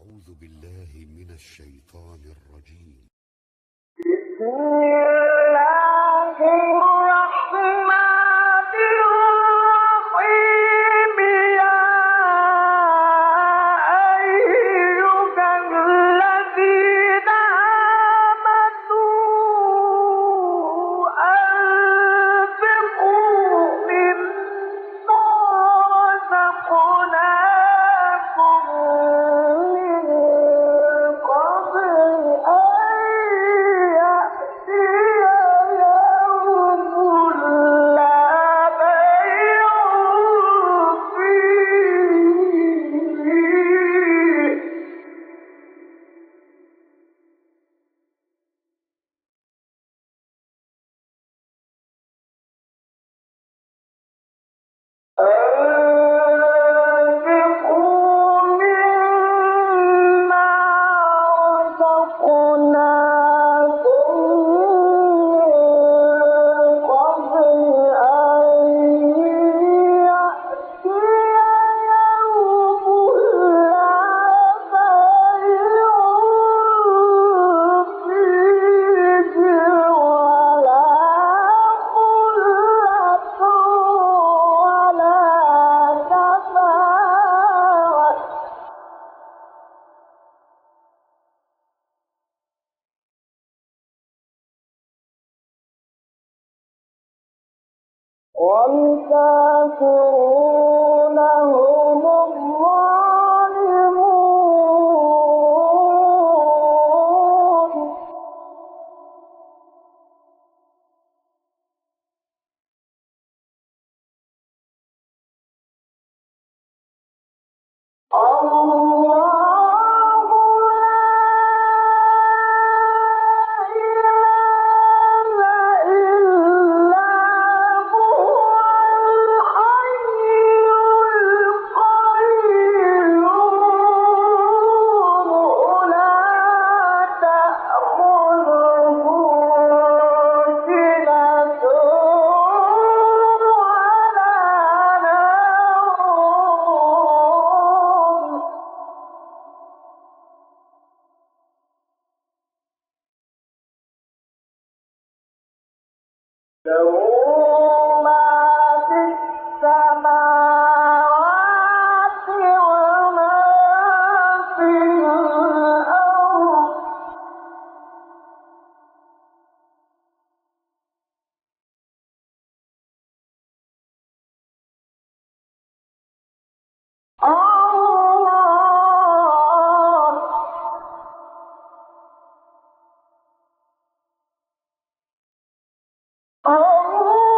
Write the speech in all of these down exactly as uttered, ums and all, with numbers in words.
أعوذ بالله من الشيطان الرجيم. بسم الله الرحمن الرحيم. يا أيها الذين آمنوا أنفقوا مما رزقناكم من قبل أن يأتي يوم لا بيع فيه أنفقوا مما رزقناكم من قبل أن يأتي يوم لا بيع فيه ولا خلة ولا شفاعة والكافرون هم الظالمون. الله لا إله إلا هو الحي القيوم لا تأخذه سنة ولا نوم. له ما في السماوات وما في الأرض. الله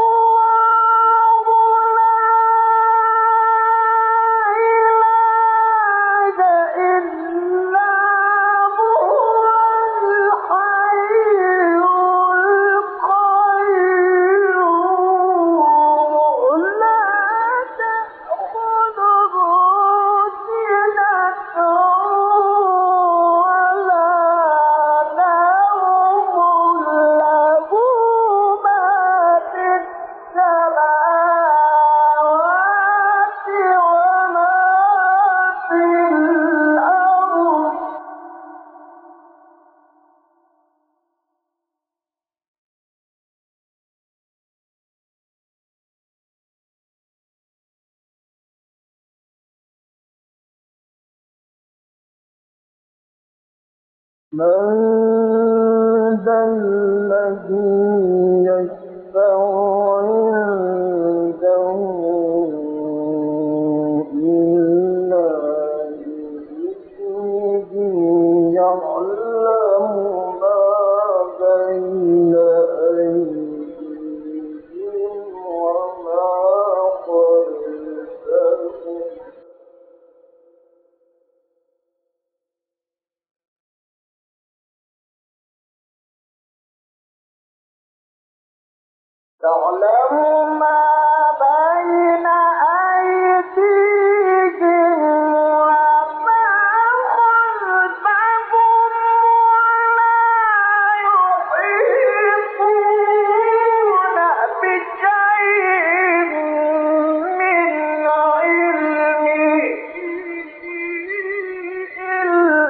من ذا الذي يشفع عنده إلا بإذنه يعلم ما بين أيديهم وما خلفهم تعلم ما بين أيديهم وما خلفهم ولا يحيطون بشيء من علمه إلا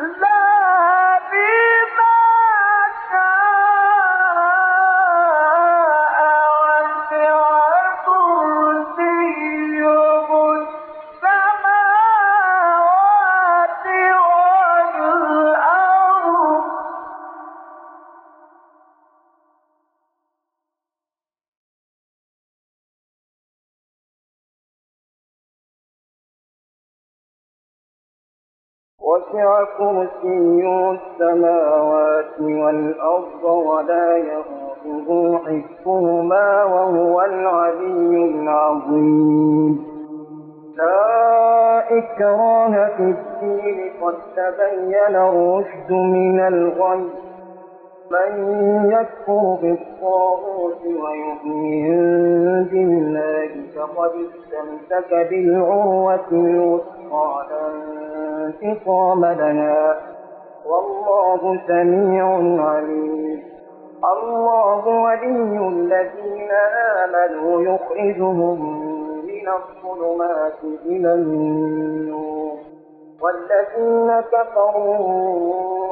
وسع كرسيه السماوات والأرض ولا يئوده حفظهما وهو العلي العظيم. لا إكراه في الدين قد تبين الرشد من الغي. من يكفر بالطاغوت ويؤمن بالله فقد استمسك بالعروة الوثقى لا انفصام لها والله سميع عليم. الله ولي الذين آمنوا يخرجهم من الظلمات إلى النور والذين كفروا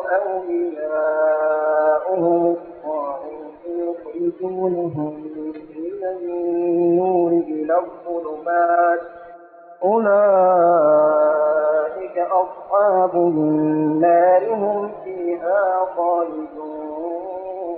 أولياؤهم الطاغوت يخرجونهم من النور إلى الظلمات أولئك أصحاب النار هم فيها خالدون.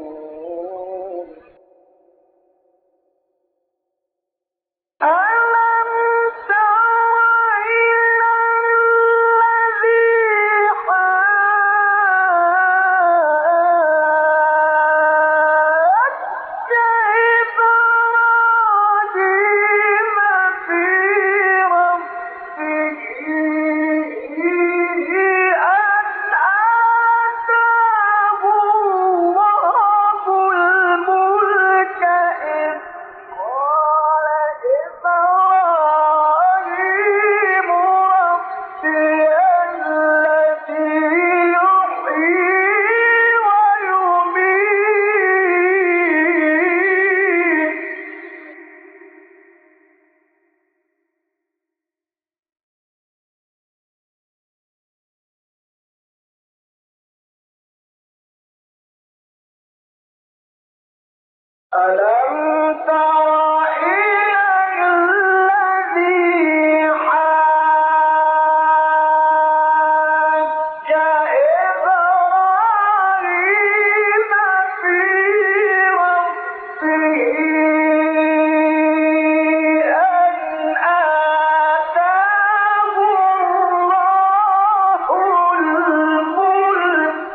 ألم تر إلى الذي حاج إبراهيم في ربه أن آتاه الله الملك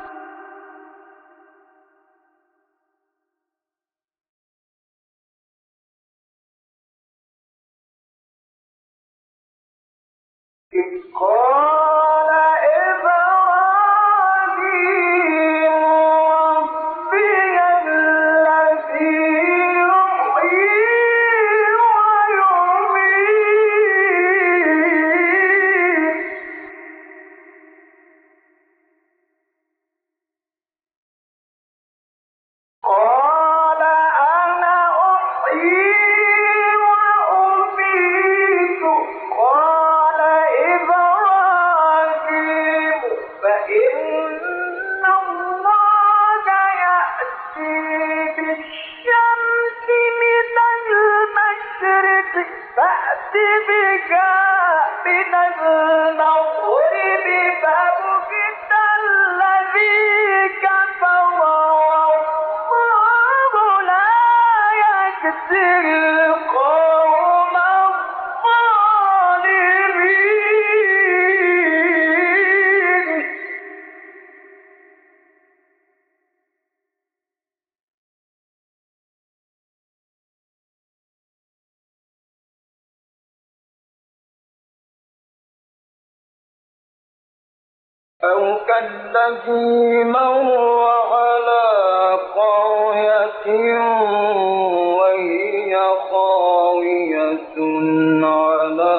إذ قال إبراهيم ربي الذي يحيي ويميت قال أنا أحيي وأميت قال إبراهيم فإن الله يأتي بالشمس من المشرق فأت بها من المغرب فبهت الذي كفر والله لا يهدي القوم الظالمين. أو كالذي مر على قرية وهي خاوية على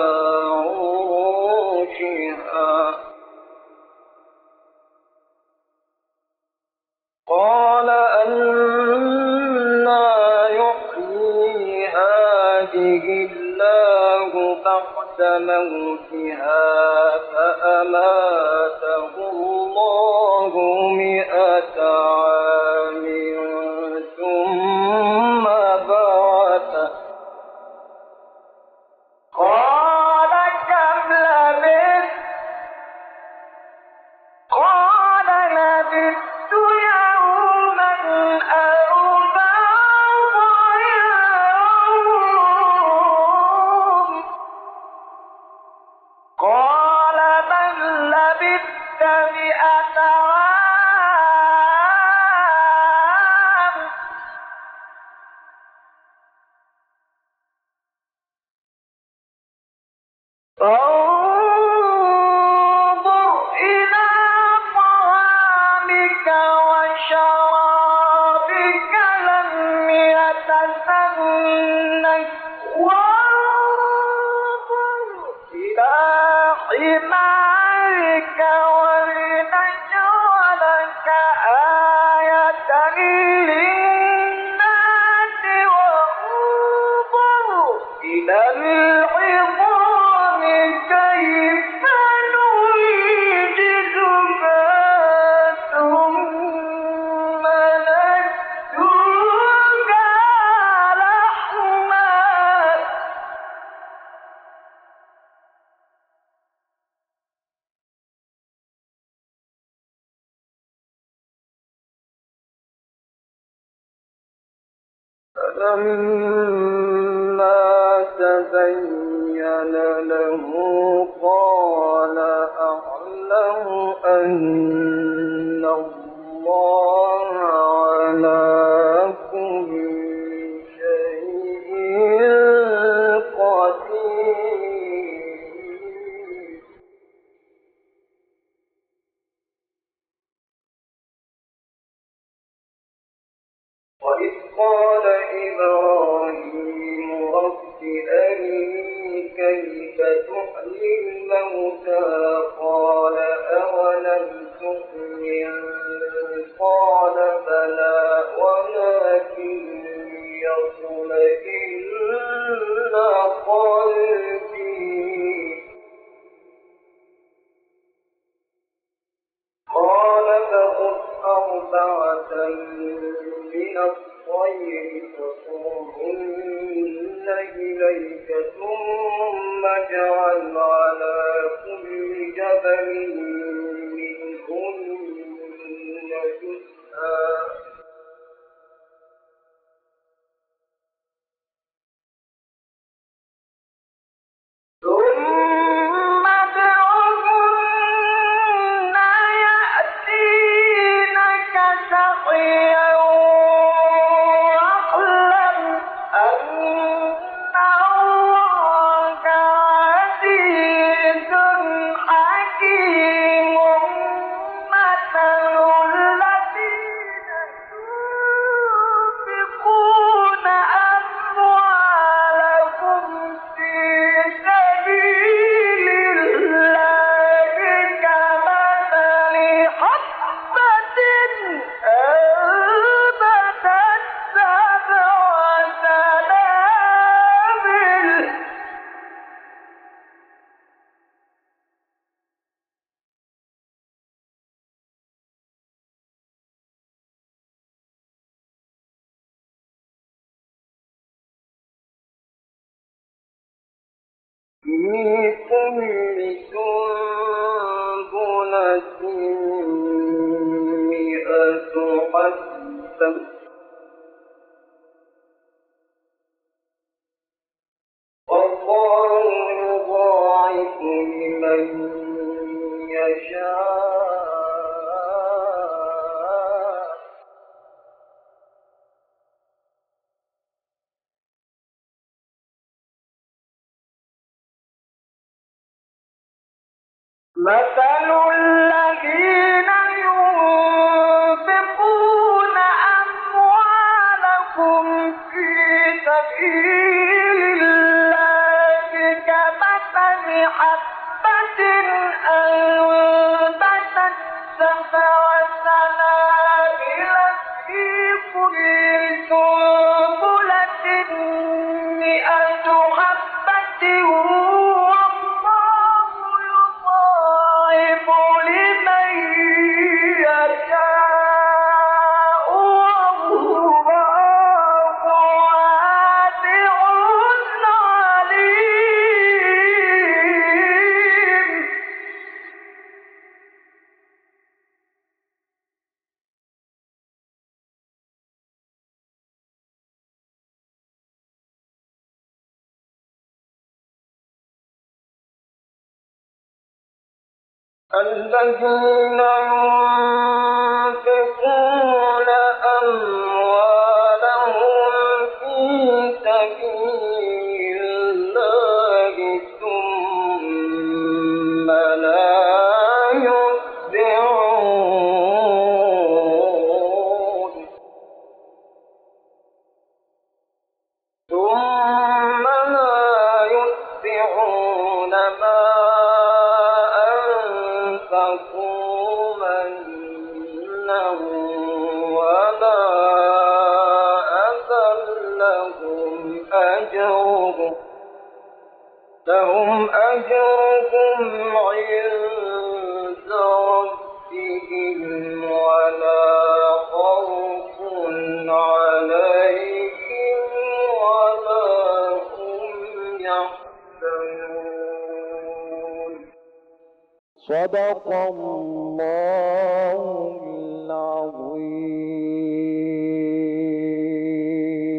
عروشها قال أنى يحيي هذه الله بعد موتها فأماته الله مئة عام ثم بعثه قال كم لبثت قال لبثت يوما أو بعض يوم قال مئة عام فانظر إلى طعامك وشرابك لم يتسنك وانظر إلى حمارك ولنجعلك آية للناس وانظر إلى العظام كيف ننشزها ثم نكسوها لحما فلما تبين له قال أعلم أن الله على كل شيء قدير وإذ قال إبراهيم رب أرني كيف تحيي الموتى قال أولم تؤمن قال بلى ولكن ليطمئن قلبي قال فخذ أربعة من الطير فصرهن إليك ثم اجعل على كل جبل منهن جزءا ثم ادعهن يأتينك سعيا واعلم أن الله عزيز حكيم مثل الذين ينفقون أموالهم في سبيل الله كمثل حبة أنبتت سبع سنابل في كل سنبلة مئة حبة والله يضاعف لمن يشاء مثل الذين ينفقون أموالهم في سبيل الله كمثل حبة أنبتت سبع سنابل في كل سنبلة مئة حبة والله يضاعف لمن الذين ينفقون أموالهم في سبيل الله ثم لا يتبعون ثم لا يتبعون ما أنفقوا منا ولا أذى لهم أجرهم لهم أجرهم عند ربهم ولا خوف عليهم ولا هم يحزنون. صدق الله العظيم.